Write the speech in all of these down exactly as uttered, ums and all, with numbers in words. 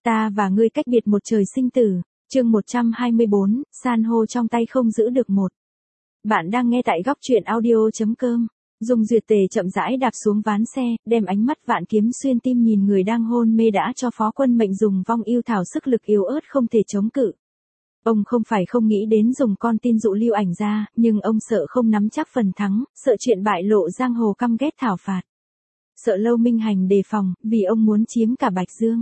Ta và ngươi cách biệt một trời sinh tử. Chương một trăm hai mươi bốn, san hô trong tay không giữ được một. Bạn đang nghe tại góc truyện audio.com. Dung Duyệt Tề chậm rãi đạp xuống ván xe, đem ánh mắt vạn kiếm xuyên tim nhìn người đang hôn mê đã cho Phó Quân Mệnh dùng vong yêu thảo sức lực yếu ớt không thể chống cự. Ông không phải không nghĩ đến dùng con tin dụ Lưu Ảnh ra, nhưng ông sợ không nắm chắc phần thắng, sợ chuyện bại lộ giang hồ căm ghét thảo phạt. Sợ Lâu Minh Hành đề phòng, vì ông muốn chiếm cả Bạch Dương.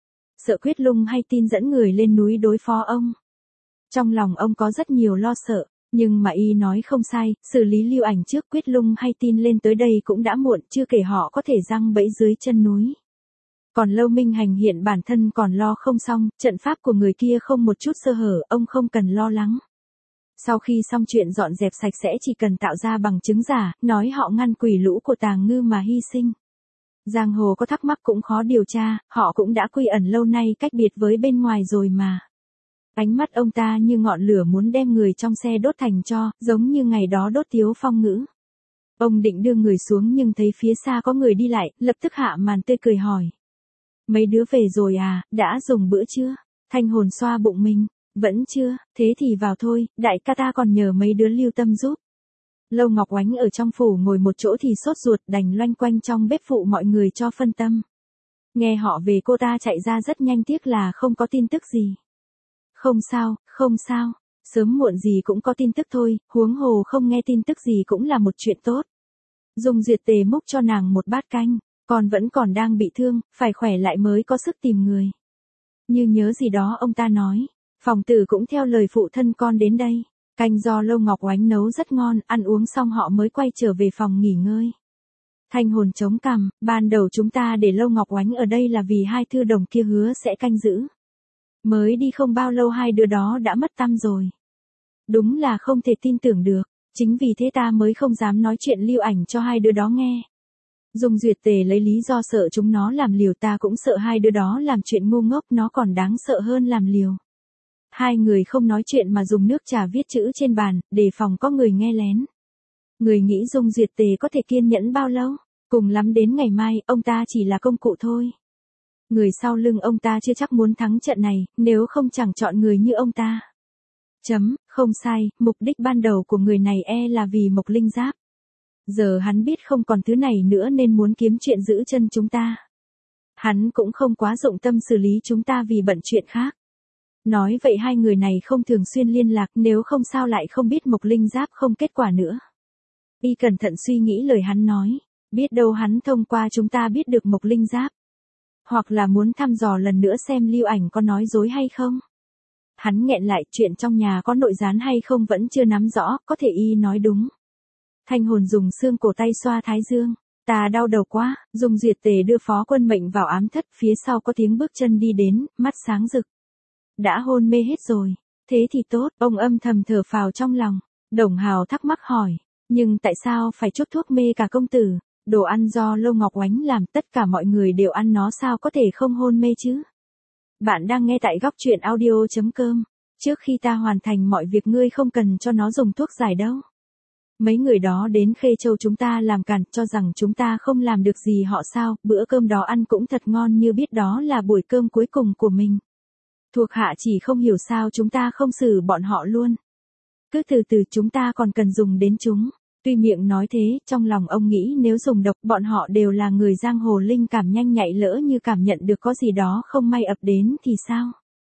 Sợ Quyết Lung hay tin dẫn người lên núi đối phó ông. Trong lòng ông có rất nhiều lo sợ, nhưng mà y nói không sai, xử lý Lưu Ảnh trước Quyết Lung hay tin lên tới đây cũng đã muộn, chưa kể họ có thể giăng bẫy dưới chân núi. Còn Lâu Minh Hành hiện bản thân còn lo không xong, trận pháp của người kia không một chút sơ hở, ông không cần lo lắng. Sau khi xong chuyện dọn dẹp sạch sẽ chỉ cần tạo ra bằng chứng giả, nói họ ngăn quỷ lũ của Tàng Ngư mà hy sinh. Giang hồ có thắc mắc cũng khó điều tra, họ cũng đã quy ẩn lâu nay cách biệt với bên ngoài rồi mà. Ánh mắt ông ta như ngọn lửa muốn đem người trong xe đốt thành tro, giống như ngày đó đốt Tiếu Phong Ngữ. Ông định đưa người xuống nhưng thấy phía xa có người đi lại, lập tức hạ màn tươi cười hỏi. Mấy đứa về rồi à, đã dùng bữa chưa? Thanh Hồn xoa bụng mình, vẫn chưa, thế thì vào thôi, đại ca ta còn nhờ mấy đứa lưu tâm giúp. Lâu Ngọc Oánh ở trong phủ ngồi một chỗ thì sốt ruột đành loanh quanh trong bếp phụ mọi người cho phân tâm. Nghe họ về cô ta chạy ra rất nhanh, tiếc là không có tin tức gì. Không sao, không sao, sớm muộn gì cũng có tin tức thôi, huống hồ không nghe tin tức gì cũng là một chuyện tốt. Dung Duyệt Tề múc cho nàng một bát canh, con vẫn còn đang bị thương, phải khỏe lại mới có sức tìm người. Như nhớ gì đó ông ta nói, phòng tử cũng theo lời phụ thân con đến đây. Canh do Lâu Ngọc Oánh nấu rất ngon, ăn uống xong họ mới quay trở về phòng nghỉ ngơi. Thanh Hồn chống cằm, ban đầu chúng ta để Lâu Ngọc Oánh ở đây là vì hai thư đồng kia hứa sẽ canh giữ. Mới đi không bao lâu hai đứa đó đã mất tăm rồi. Đúng là không thể tin tưởng được, chính vì thế ta mới không dám nói chuyện Lưu Ảnh cho hai đứa đó nghe. Dung Duyệt Tề lấy lý do sợ chúng nó làm liều, ta cũng sợ hai đứa đó làm chuyện ngu ngốc, nó còn đáng sợ hơn làm liều. Hai người không nói chuyện mà dùng nước trà viết chữ trên bàn, đề phòng có người nghe lén. Người nghĩ Dung Duyệt Tề có thể kiên nhẫn bao lâu? Cùng lắm đến ngày mai, ông ta chỉ là công cụ thôi. Người sau lưng ông ta chưa chắc muốn thắng trận này, nếu không chẳng chọn người như ông ta. Chấm, không sai, mục đích ban đầu của người này e là vì Mộc Linh Giáp. Giờ hắn biết không còn thứ này nữa nên muốn kiếm chuyện giữ chân chúng ta. Hắn cũng không quá dụng tâm xử lý chúng ta vì bận chuyện khác. Nói vậy hai người này không thường xuyên liên lạc, nếu không sao lại không biết Mộc Linh Giáp không kết quả nữa. Y cẩn thận suy nghĩ lời hắn nói, biết đâu hắn thông qua chúng ta biết được Mộc Linh Giáp. Hoặc là muốn thăm dò lần nữa xem Lưu Ảnh có nói dối hay không. Hắn nghẹn lại, chuyện trong nhà có nội gián hay không vẫn chưa nắm rõ, có thể Y nói đúng. Thanh Hồn dùng xương cổ tay xoa thái dương, ta đau đầu quá. Dung Duyệt Tề đưa Phó Quân Mệnh vào ám thất, phía sau có tiếng bước chân đi đến, mắt sáng rực. Đã hôn mê hết rồi, thế thì tốt, ông âm thầm thở phào trong lòng. Đồng Hào thắc mắc hỏi, nhưng tại sao phải chốt thuốc mê cả công tử? Đồ ăn do Lâu Ngọc Oánh làm, tất cả mọi người đều ăn nó, sao có thể không hôn mê chứ? Bạn đang nghe tại góc truyện audio.com. Trước khi ta hoàn thành mọi việc ngươi không cần cho nó dùng thuốc giải đâu. Mấy người đó đến Khê Châu chúng ta làm cản, cho rằng chúng ta không làm được gì họ sao? Bữa cơm đó ăn cũng thật ngon, như biết đó là buổi cơm cuối cùng của mình. Thuộc hạ chỉ không hiểu sao chúng ta không xử bọn họ luôn. Cứ từ từ, chúng ta còn cần dùng đến chúng. Tuy miệng nói thế, trong lòng ông nghĩ nếu dùng độc, bọn họ đều là người giang hồ linh cảm nhanh nhạy, lỡ như cảm nhận được có gì đó không may ập đến thì sao?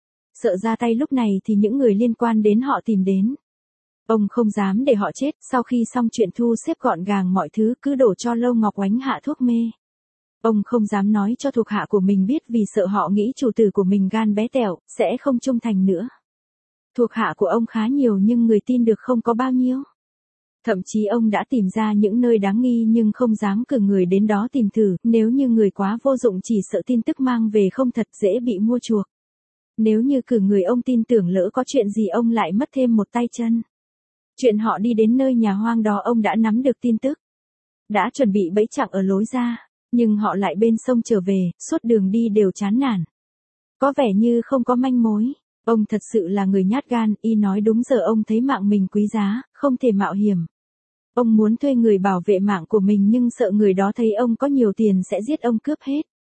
Sợ ra tay lúc này thì những người liên quan đến họ tìm đến. Ông không dám để họ chết. Sau khi xong chuyện thu xếp gọn gàng mọi thứ, cứ đổ cho Lâu Ngọc Oánh hạ thuốc mê. Ông không dám nói cho thuộc hạ của mình biết vì sợ họ nghĩ chủ tử của mình gan bé tẹo, sẽ không trung thành nữa. Thuộc hạ của ông khá nhiều nhưng người tin được không có bao nhiêu. Thậm chí ông đã tìm ra những nơi đáng nghi nhưng không dám cử người đến đó tìm thử, nếu như người quá vô dụng chỉ sợ tin tức mang về không thật, dễ bị mua chuộc. Nếu như cử người ông tin tưởng lỡ có chuyện gì ông lại mất thêm một tay chân. Chuyện họ đi đến nơi nhà hoang đó ông đã nắm được tin tức. Đã chuẩn bị bẫy chặn ở lối ra, nhưng họ lại bên sông trở về, suốt đường đi đều chán nản. Có vẻ như không có manh mối. Ông thật sự là người nhát gan, Y nói đúng, giờ ông thấy mạng mình quý giá, không thể mạo hiểm. Ông muốn thuê người bảo vệ mạng của mình nhưng sợ người đó thấy ông có nhiều tiền sẽ giết ông cướp hết.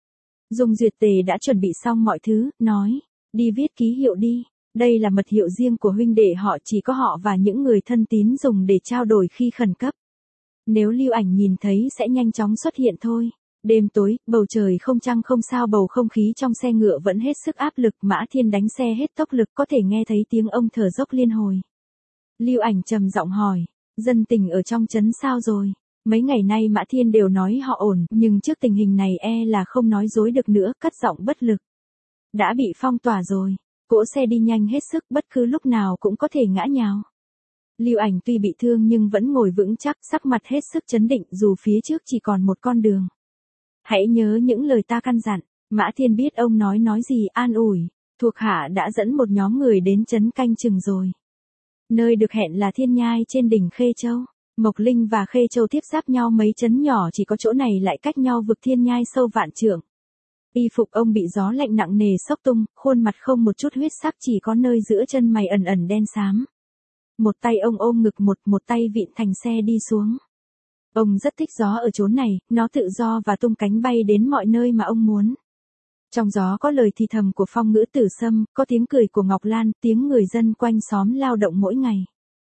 Dung Duyệt Tề đã chuẩn bị xong mọi thứ, nói, đi viết ký hiệu đi, đây là mật hiệu riêng của huynh đệ họ, chỉ có họ và những người thân tín dùng để trao đổi khi khẩn cấp. Nếu Lưu Ảnh nhìn thấy sẽ nhanh chóng xuất hiện thôi. Đêm tối, bầu trời không trăng không sao, bầu không khí trong xe ngựa vẫn hết sức áp lực, Mã Thiên đánh xe hết tốc lực, có thể nghe thấy tiếng ông thở dốc liên hồi. Lưu Ảnh trầm giọng hỏi, dân tình ở trong trấn sao rồi? Mấy ngày nay Mã Thiên đều nói họ ổn, nhưng trước tình hình này e là không nói dối được nữa, cất giọng bất lực. Đã bị phong tỏa rồi, cỗ xe đi nhanh hết sức, bất cứ lúc nào cũng có thể ngã nhào. Lưu Ảnh tuy bị thương nhưng vẫn ngồi vững chắc, sắc mặt hết sức trấn định, dù phía trước chỉ còn một con đường. Hãy nhớ những lời ta căn dặn. Mã Thiên biết ông nói nói gì, an ủi. Thuộc hạ đã dẫn một nhóm người đến trấn canh chừng rồi. Nơi được hẹn là Thiên Nhai trên đỉnh Khê Châu. Mộc Linh và Khê Châu tiếp giáp nhau mấy trấn nhỏ, chỉ có chỗ này lại cách nhau vực Thiên Nhai sâu vạn trượng. Y phục ông bị gió lạnh nặng nề xốc tung, khuôn mặt không một chút huyết sắc, chỉ có nơi giữa chân mày ẩn ẩn đen xám. Một tay ông ôm ngực, một, một tay vịn thành xe đi xuống. Ông rất thích gió ở chốn này, nó tự do và tung cánh bay đến mọi nơi mà ông muốn. Trong gió có lời thì thầm của Phong Ngữ Tử Sâm, có tiếng cười của Ngọc Lan, tiếng người dân quanh xóm lao động mỗi ngày.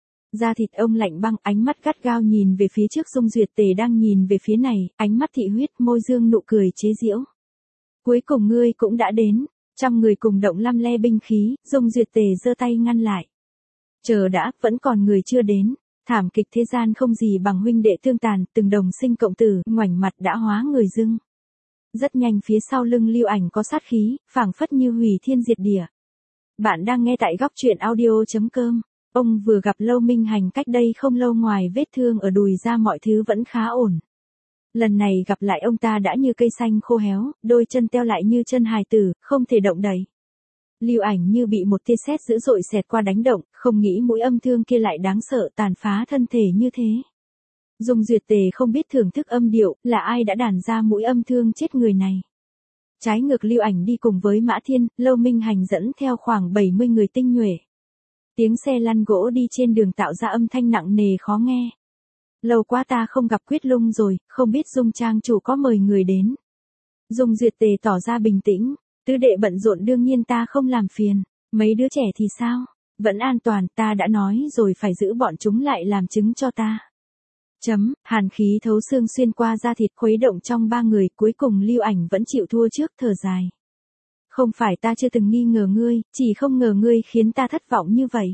Da thịt ông lạnh băng, ánh mắt gắt gao nhìn về phía trước. Dung Duyệt Tề đang nhìn về phía này, ánh mắt thị huyết, môi dương nụ cười chế giễu. Cuối cùng ngươi cũng đã đến. Trăm người cùng động lăm le binh khí, Dung Duyệt Tề giơ tay ngăn lại. Chờ đã, vẫn còn người chưa đến. Thảm kịch thế gian không gì bằng huynh đệ tương tàn, từng đồng sinh cộng tử, ngoảnh mặt đã hóa người dưng. Rất nhanh phía sau lưng Lưu Ảnh có sát khí, phảng phất như hủy thiên diệt địa. Bạn đang nghe tại góc truyện audio chấm com. Ông vừa gặp Lâu Minh Hành cách đây không lâu, ngoài vết thương ở đùi ra mọi thứ vẫn khá ổn. Lần này gặp lại ông ta đã như cây xanh khô héo, đôi chân teo lại như chân hài tử, không thể động đậy. Lưu Ảnh như bị một tia sét dữ dội xẹt qua đánh động, không nghĩ mũi âm thương kia lại đáng sợ, tàn phá thân thể như thế. Dung Duyệt Tề không biết thưởng thức âm điệu, là ai đã đàn ra mũi âm thương chết người này. Trái ngược Lưu Ảnh đi cùng với Mã Thiên, Lâu Minh Hành dẫn theo khoảng bảy mươi người tinh nhuệ. Tiếng xe lăn gỗ đi trên đường tạo ra âm thanh nặng nề khó nghe. Lâu quá ta không gặp Quyết Lung rồi, không biết Dung trang chủ có mời người đến. Dung Duyệt Tề tỏ ra bình tĩnh. Tứ đệ bận rộn đương nhiên ta không làm phiền. Mấy đứa trẻ thì sao? Vẫn an toàn, ta đã nói rồi phải giữ bọn chúng lại làm chứng cho ta. Chấm, hàn khí thấu xương xuyên qua da thịt, khuấy động trong ba người, cuối cùng Lưu Ảnh vẫn chịu thua trước, thở dài. Không phải ta chưa từng nghi ngờ ngươi, chỉ không ngờ ngươi khiến ta thất vọng như vậy.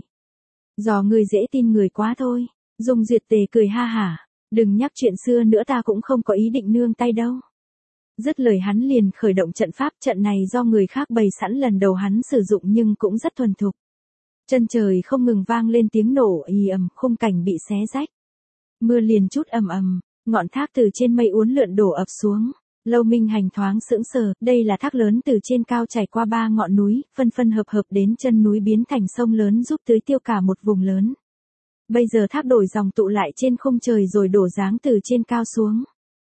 Do ngươi dễ tin người quá thôi. Dung Duyệt Tề cười ha hả. Đừng nhắc chuyện xưa nữa, ta cũng không có ý định nương tay đâu. Dứt lời hắn liền khởi động trận pháp, trận này do người khác bày sẵn, lần đầu hắn sử dụng nhưng cũng rất thuần thục. Chân trời không ngừng vang lên tiếng nổ ì ầm, khung cảnh bị xé rách. Mưa liền chút ầm ầm, ngọn thác từ trên mây uốn lượn đổ ập xuống. Lâu Minh Hành thoáng sững sờ, đây là thác lớn từ trên cao chảy qua ba ngọn núi, phân phân hợp hợp đến chân núi biến thành sông lớn, giúp tưới tiêu cả một vùng lớn. Bây giờ thác đổi dòng tụ lại trên khung trời rồi đổ giáng từ trên cao xuống.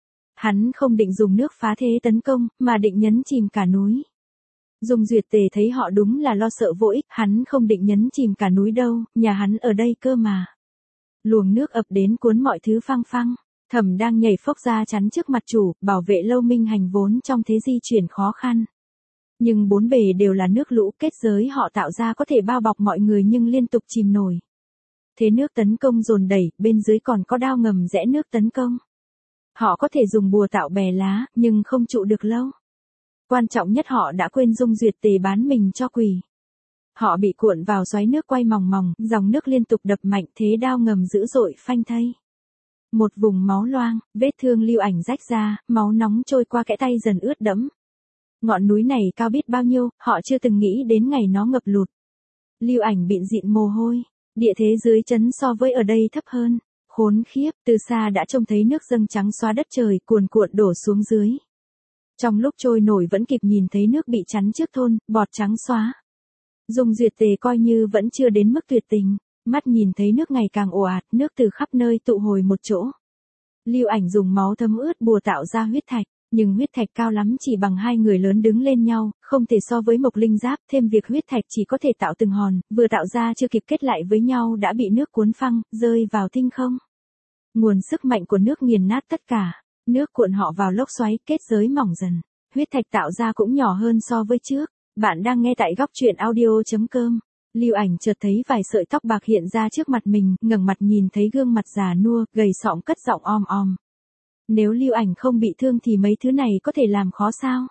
Hắn không định dùng nước phá thế tấn công, mà định nhấn chìm cả núi. Dung Duyệt Tề thấy họ đúng là lo sợ vô ích, hắn không định nhấn chìm cả núi đâu, nhà hắn ở đây cơ mà. Luồng nước ập đến cuốn mọi thứ phăng phăng. Thẩm đang nhảy phốc ra chắn trước mặt chủ, bảo vệ Lâu Minh Hành vốn trong thế di chuyển khó khăn. Nhưng bốn bề đều là nước lũ, kết giới họ tạo ra có thể bao bọc mọi người nhưng liên tục chìm nổi. Thế nước tấn công dồn đẩy, bên dưới còn có đao ngầm rẽ nước tấn công. Họ có thể dùng bùa tạo bè lá, nhưng không trụ được lâu. Quan trọng nhất họ đã quên Dung Duyệt Tề bán mình cho quỷ. Họ bị cuộn vào xoáy nước quay mòng mòng, dòng nước liên tục đập mạnh, thế đao ngầm dữ dội phanh thây. Một vùng máu loang, vết thương Lưu Ảnh rách ra, máu nóng trôi qua kẽ tay dần ướt đẫm. Ngọn núi này cao biết bao nhiêu, họ chưa từng nghĩ đến ngày nó ngập lụt. Lưu Ảnh bịn dịn mồ hôi, địa thế dưới trấn so với ở đây thấp hơn. Khốn khiếp, từ xa đã trông thấy nước dâng trắng xóa đất trời, cuồn cuộn đổ xuống dưới. Trong lúc trôi nổi vẫn kịp nhìn thấy nước bị chắn trước thôn, bọt trắng xóa. Dung Duyệt Tề coi như vẫn chưa đến mức tuyệt tình, mắt nhìn thấy nước ngày càng ồ ạt, nước từ khắp nơi tụ hồi một chỗ. Lưu Ảnh dùng máu thấm ướt bùa tạo ra huyết thạch, nhưng huyết thạch cao lắm chỉ bằng hai người lớn đứng lên nhau, không thể so với Mộc Linh Giáp, thêm việc huyết thạch chỉ có thể tạo từng hòn, vừa tạo ra chưa kịp kết lại với nhau đã bị nước cuốn phăng, rơi vào tinh không. Nguồn sức mạnh của nước nghiền nát tất cả, nước cuộn họ vào lốc xoáy, kết giới mỏng dần. huyết thạch tạo ra cũng nhỏ hơn so với trước. Bạn đang nghe tại góc truyện audio.com. Lưu Ảnh chợt thấy vài sợi tóc bạc hiện ra trước mặt mình, ngẩng mặt nhìn thấy gương mặt già nua, gầy sõm cất giọng om om. Nếu Lưu Ảnh không bị thương thì mấy thứ này có thể làm khó sao?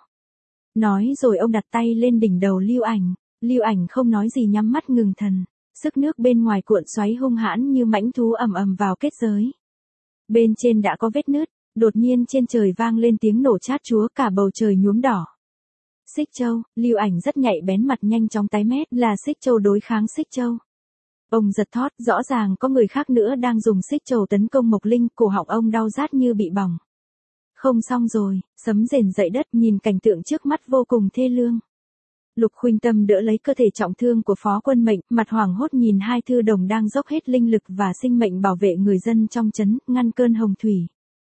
Nói rồi ông đặt tay lên đỉnh đầu Lưu Ảnh. Lưu Ảnh không nói gì, nhắm mắt ngừng thần. Sức nước bên ngoài cuộn xoáy hung hãn như mãnh thú ầm ầm vào kết giới. Bên trên đã có vết nứt, đột nhiên trên trời vang lên tiếng nổ chát chúa, cả bầu trời nhuốm đỏ. Xích Châu, Lưu Ảnh rất nhạy bén, mặt nhanh chóng tái mét, là Xích Châu đối kháng Xích Châu. Ông giật thót, rõ ràng có người khác nữa đang dùng Xích Châu tấn công Mộc Linh, cổ họng ông đau rát như bị bỏng. Không xong rồi, sấm rền dậy đất, nhìn cảnh tượng trước mắt vô cùng thê lương. Lục Khuynh Tâm đỡ lấy cơ thể trọng thương của Phó Quân Mệnh, mặt hoảng hốt nhìn hai thư đồng đang dốc hết linh lực và sinh mệnh bảo vệ người dân trong trấn, ngăn cơn hồng thủy.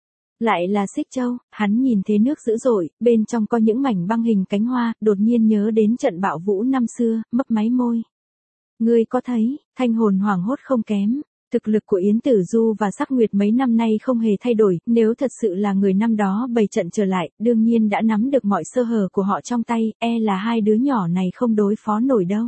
Lại là Xích Châu, hắn nhìn thế nước dữ dội, bên trong có những mảnh băng hình cánh hoa, đột nhiên nhớ đến trận bạo vũ năm xưa, mấp máy môi. Ngươi có thấy, Thanh Hồn hoảng hốt không kém. Thực lực của Yến Tử Du và Sắc Nguyệt mấy năm nay không hề thay đổi, nếu thật sự là người năm đó bày trận trở lại, đương nhiên đã nắm được mọi sơ hở của họ trong tay, e là hai đứa nhỏ này không đối phó nổi đâu.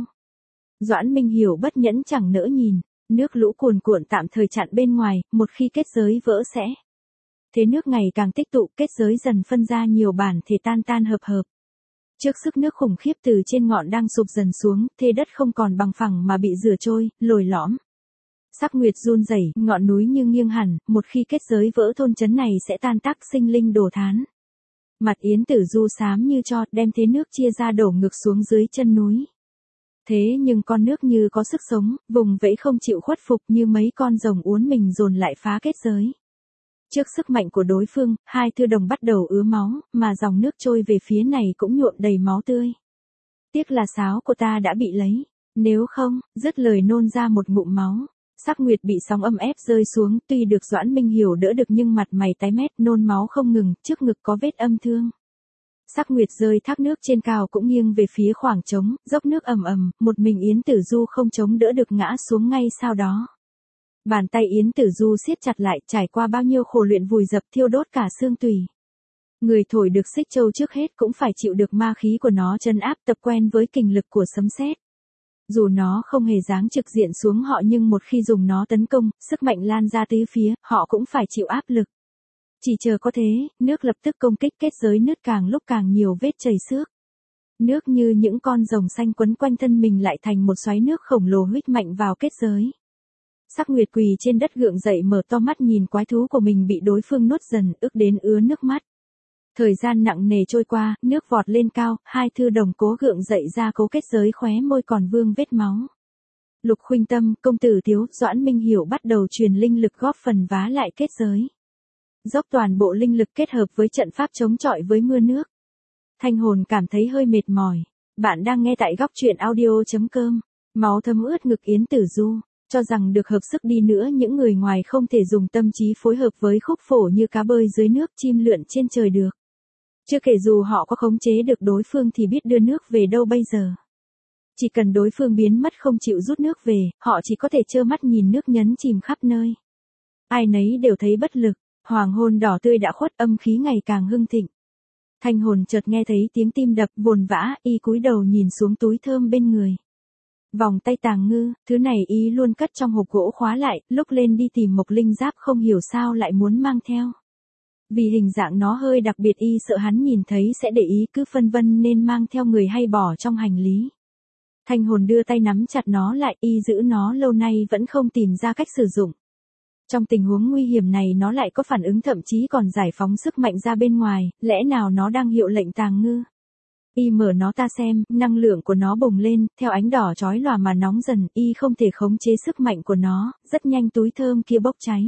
Doãn Minh Hiểu bất nhẫn chẳng nỡ nhìn, nước lũ cuồn cuộn tạm thời chặn bên ngoài, một khi kết giới vỡ sẽ. Thế nước ngày càng tích tụ, kết giới dần phân ra nhiều bản thể tan tan hợp hợp. Trước sức nước khủng khiếp từ trên ngọn đang sụp dần xuống, thế đất không còn bằng phẳng mà bị rửa trôi, lồi lõm. Sắc Nguyệt run rẩy, ngọn núi như nghiêng hẳn, một khi kết giới vỡ thôn trấn này sẽ tan tác, sinh linh đổ thán. Mặt Yến Tử Du xám như tro, đem thế nước chia ra đổ ngược xuống dưới chân núi. Thế nhưng con nước như có sức sống, vùng vẫy không chịu khuất phục, như mấy con rồng uốn mình dồn lại phá kết giới. Trước sức mạnh của đối phương, hai thư đồng bắt đầu ứa máu, mà dòng nước trôi về phía này cũng nhuộm đầy máu tươi. Tiếc là sáo của ta đã bị lấy, nếu không, dứt lời nôn ra một ngụm máu. Sắc Nguyệt bị sóng âm ép rơi xuống, tuy được Doãn Minh Hiểu đỡ được nhưng mặt mày tái mét, nôn máu không ngừng, trước ngực có vết âm thương. Sắc Nguyệt rơi thác nước trên cao cũng nghiêng về phía khoảng trống, dốc nước ầm ầm, một mình Yến Tử Du không chống đỡ được ngã xuống ngay sau đó. Bàn tay Yến Tử Du siết chặt lại, trải qua bao nhiêu khổ luyện vùi dập thiêu đốt cả xương tủy. Người thổi được Xích Châu trước hết cũng phải chịu được ma khí của nó trấn áp, tập quen với kình lực của sấm sét. Dù nó không hề giáng trực diện xuống họ nhưng một khi dùng nó tấn công, sức mạnh lan ra tứ phía, họ cũng phải chịu áp lực. Chỉ chờ có thế, nước lập tức công kích, kết giới nứt càng lúc càng nhiều vết chảy xước. Nước như những con rồng xanh quấn quanh thân mình lại thành một xoáy nước khổng lồ huých mạnh vào kết giới. Sắc Nguyệt quỳ trên đất gượng dậy, mở to mắt nhìn quái thú của mình bị đối phương nuốt dần, ức đến ứa nước mắt. Thời gian nặng nề trôi qua, nước vọt lên cao, hai thư đồng cố gượng dậy ra cố kết giới, khóe môi còn vương vết máu. Lục Khuynh Tâm, Công Tử Thiếu, Doãn Minh Hiểu bắt đầu truyền linh lực góp phần vá lại kết giới. Dốc toàn bộ linh lực kết hợp với trận pháp chống chọi với mưa nước. Thanh Hồn cảm thấy hơi mệt mỏi. Bạn đang nghe tại góc truyện audio.com. Máu thấm ướt ngực Yến Tử Du. Cho rằng được hợp sức đi nữa những người ngoài không thể dùng tâm trí phối hợp với khúc phổ như cá bơi dưới nước, chim lượn trên trời được. Chưa kể dù họ có khống chế được đối phương thì biết đưa nước về đâu bây giờ. Chỉ cần đối phương biến mất không chịu rút nước về, họ chỉ có thể trơ mắt nhìn nước nhấn chìm khắp nơi. Ai nấy đều thấy bất lực, hoàng hôn đỏ tươi đã khuất, âm khí ngày càng hưng thịnh. Thanh Hồn chợt nghe thấy tiếng tim đập, vồn vã, y cúi đầu nhìn xuống túi thơm bên người. Vòng tay Tàng Ngư, thứ này y luôn cất trong hộp gỗ khóa lại, lúc lên đi tìm Mộc Linh Giáp không hiểu sao lại muốn mang theo. Vì hình dạng nó hơi đặc biệt, y sợ hắn nhìn thấy sẽ để ý, cứ phân vân nên mang theo người hay bỏ trong hành lý. Thanh Hồn đưa tay nắm chặt nó lại, y giữ nó lâu nay vẫn không tìm ra cách sử dụng. Trong tình huống nguy hiểm này nó lại có phản ứng, thậm chí còn giải phóng sức mạnh ra bên ngoài, lẽ nào nó đang hiệu lệnh Tàng Ngư? Y mở nó ta xem, năng lượng của nó bùng lên, theo ánh đỏ chói lòa mà nóng dần, y không thể khống chế sức mạnh của nó, rất nhanh túi thơm kia bốc cháy.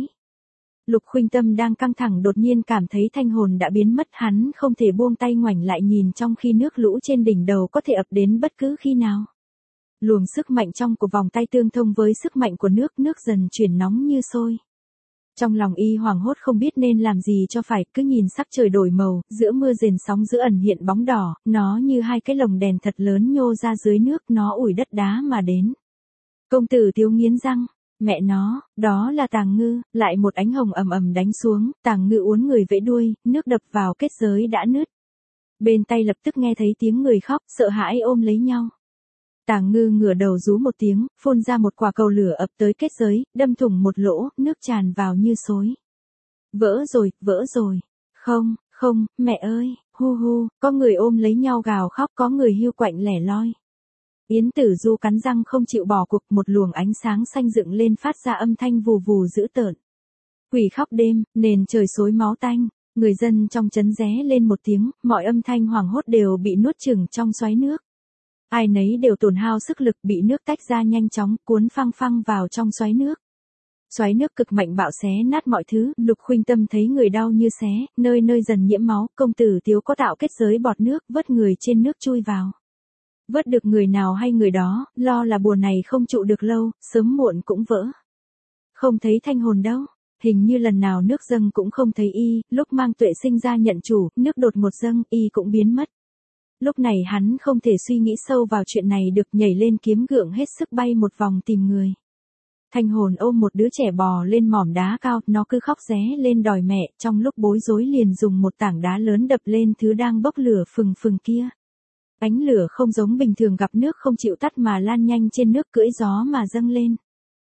Lục Khuynh Tâm đang căng thẳng đột nhiên cảm thấy Thanh Hồn đã biến mất, hắn không thể buông tay ngoảnh lại nhìn trong khi nước lũ trên đỉnh đầu có thể ập đến bất cứ khi nào. Luồng sức mạnh trong của vòng tay tương thông với sức mạnh của nước, nước dần chuyển nóng như sôi. Trong lòng y hoảng hốt không biết nên làm gì cho phải, cứ nhìn sắc trời đổi màu, giữa mưa rền sóng dữ ẩn hiện bóng đỏ, nó như hai cái lồng đèn thật lớn nhô ra dưới nước, nó ủi đất đá mà đến. Công Tử Thiếu nghiến răng, mẹ nó, đó là Tàng Ngư, lại một ánh hồng ầm ầm đánh xuống, Tàng Ngư uốn người vẫy đuôi, nước đập vào kết giới đã nứt. Bên tay lập tức nghe thấy tiếng người khóc, sợ hãi ôm lấy nhau. Tàng Ngư ngửa đầu rú một tiếng, phun ra một quả cầu lửa ập tới kết giới, đâm thủng một lỗ, nước tràn vào như xối. Vỡ rồi, vỡ rồi. Không, không, mẹ ơi, hu hu, có người ôm lấy nhau gào khóc, có người hiu quạnh lẻ loi. Yến Tử Du cắn răng không chịu bỏ cuộc, một luồng ánh sáng xanh dựng lên phát ra âm thanh vù vù dữ tợn. Quỷ khóc đêm, nền trời xối máu tanh, người dân trong trấn ré lên một tiếng, mọi âm thanh hoảng hốt đều bị nuốt chửng trong xoáy nước. Ai nấy đều tổn hao sức lực, bị nước tách ra nhanh chóng, cuốn phăng phăng vào trong xoáy nước. Xoáy nước cực mạnh bạo xé nát mọi thứ, Lục Khuynh Tâm thấy người đau như xé, nơi nơi dần nhiễm máu, công tử Tiếu có tạo kết giới bọt nước, vớt người trên nước chui vào. Vớt được người nào hay người đó, lo là bùa này không trụ được lâu, sớm muộn cũng vỡ. Không thấy Thanh Hồn đâu, hình như lần nào nước dâng cũng không thấy y, lúc mang Tuệ Sinh ra nhận chủ, nước đột một dâng, y cũng biến mất. Lúc này hắn không thể suy nghĩ sâu vào chuyện này được, nhảy lên kiếm gượng hết sức bay một vòng tìm người. Thanh Hồn ôm một đứa trẻ bò lên mỏm đá cao, nó cứ khóc ré lên đòi mẹ, trong lúc bối rối liền dùng một tảng đá lớn đập lên thứ đang bốc lửa phừng phừng kia. Ánh lửa không giống bình thường gặp nước không chịu tắt mà lan nhanh trên nước, cưỡi gió mà dâng lên.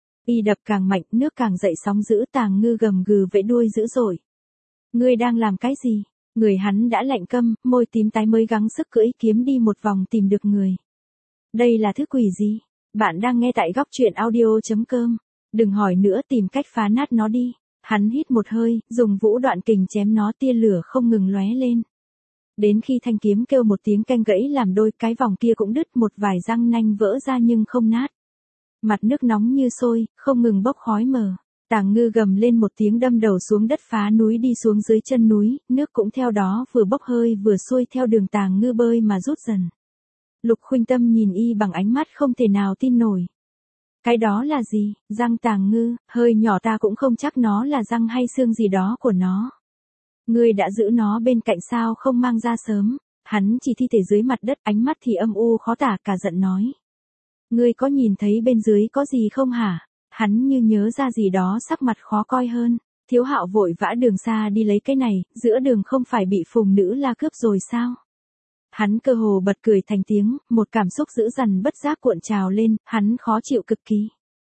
Y đập càng mạnh, nước càng dậy sóng dữ. Tàng Ngư gầm gừ vẫy đuôi dữ dội. Ngươi đang làm cái gì? Người hắn đã lạnh câm, môi tím tái mới gắng sức cưỡi kiếm đi một vòng tìm được người. Đây là thứ quỷ gì? Bạn đang nghe tại góc truyện audio chấm com. Đừng hỏi nữa, tìm cách phá nát nó đi. Hắn hít một hơi, dùng vũ đoạn kình chém nó, tia lửa không ngừng lóe lên. Đến khi thanh kiếm kêu một tiếng canh gãy làm đôi, cái vòng kia cũng đứt, một vài răng nanh vỡ ra nhưng không nát. Mặt nước nóng như sôi, không ngừng bốc khói mờ. Tàng Ngư gầm lên một tiếng đâm đầu xuống đất, phá núi đi xuống dưới chân núi, nước cũng theo đó vừa bốc hơi vừa xuôi theo đường Tàng Ngư bơi mà rút dần. Lục Khuynh Tâm nhìn y bằng ánh mắt không thể nào tin nổi. Cái đó là gì? Răng Tàng Ngư, hơi nhỏ, ta cũng không chắc nó là răng hay xương gì đó của nó. Ngươi đã giữ nó bên cạnh sao không mang ra sớm? Hắn chỉ thi thể dưới mặt đất, ánh mắt thì âm u khó tả, cả giận nói. Ngươi có nhìn thấy bên dưới có gì không hả? Hắn như nhớ ra gì đó, sắc mặt khó coi hơn. Thiếu Hạo vội vã đường xa đi lấy cái này, giữa đường không phải bị Phùng Nữ La cướp rồi sao? Hắn cơ hồ bật cười thành tiếng, một cảm xúc dữ dằn bất giác cuộn trào lên, hắn khó chịu cực kỳ.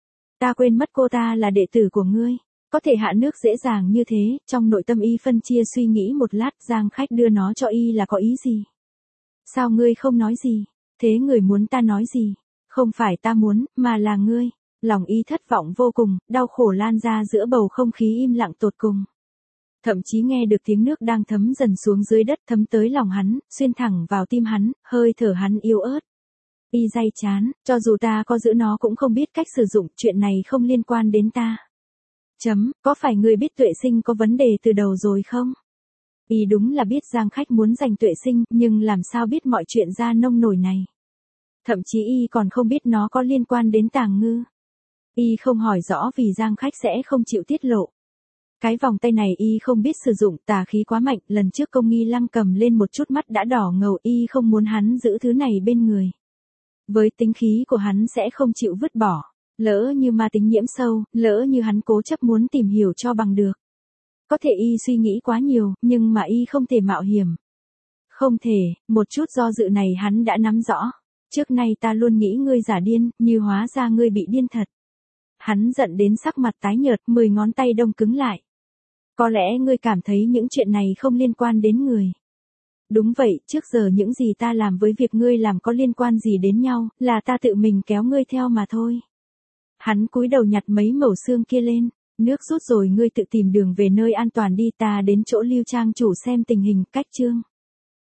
Ta quên mất cô ta là đệ tử của ngươi. Có thể hạ nước dễ dàng như thế, trong nội tâm y phân chia suy nghĩ một lát, Giang Khách đưa nó cho y là có ý gì? Sao ngươi không nói gì? Thế người muốn ta nói gì? Không phải ta muốn, mà là ngươi. Lòng y thất vọng vô cùng, đau khổ lan ra giữa bầu không khí im lặng tột cùng. Thậm chí nghe được tiếng nước đang thấm dần xuống dưới đất, thấm tới lòng hắn, xuyên thẳng vào tim hắn, hơi thở hắn yếu ớt. Y day chán, cho dù ta có giữ nó cũng không biết cách sử dụng, chuyện này không liên quan đến ta. Chấm, có phải người biết Tuệ Sinh có vấn đề từ đầu rồi không? Y đúng là biết Giang Khách muốn giành Tuệ Sinh, nhưng làm sao biết mọi chuyện ra nông nổi này. Thậm chí y còn không biết nó có liên quan đến Tàng Ngư. Y không hỏi rõ vì Giang Khách sẽ không chịu tiết lộ. Cái vòng tay này y không biết sử dụng, tà khí quá mạnh, lần trước Công Nghi Lăng cầm lên một chút mắt đã đỏ ngầu, y không muốn hắn giữ thứ này bên người. Với tính khí của hắn sẽ không chịu vứt bỏ. Lỡ như ma tính nhiễm sâu, lỡ như hắn cố chấp muốn tìm hiểu cho bằng được. Có thể y suy nghĩ quá nhiều, nhưng mà y không thể mạo hiểm. Không thể, một chút do dự này hắn đã nắm rõ. Trước nay ta luôn nghĩ ngươi giả điên, như hóa ra ngươi bị điên thật. Hắn giận đến sắc mặt tái nhợt, mười ngón tay đông cứng lại. Có lẽ ngươi cảm thấy những chuyện này không liên quan đến người. Đúng vậy, trước giờ những gì ta làm với việc ngươi làm có liên quan gì đến nhau, là ta tự mình kéo ngươi theo mà thôi. Hắn cúi đầu nhặt mấy mẩu xương kia lên, nước rút rồi, ngươi tự tìm đường về nơi an toàn đi, ta đến chỗ Lưu Trang chủ xem tình hình. Cách chương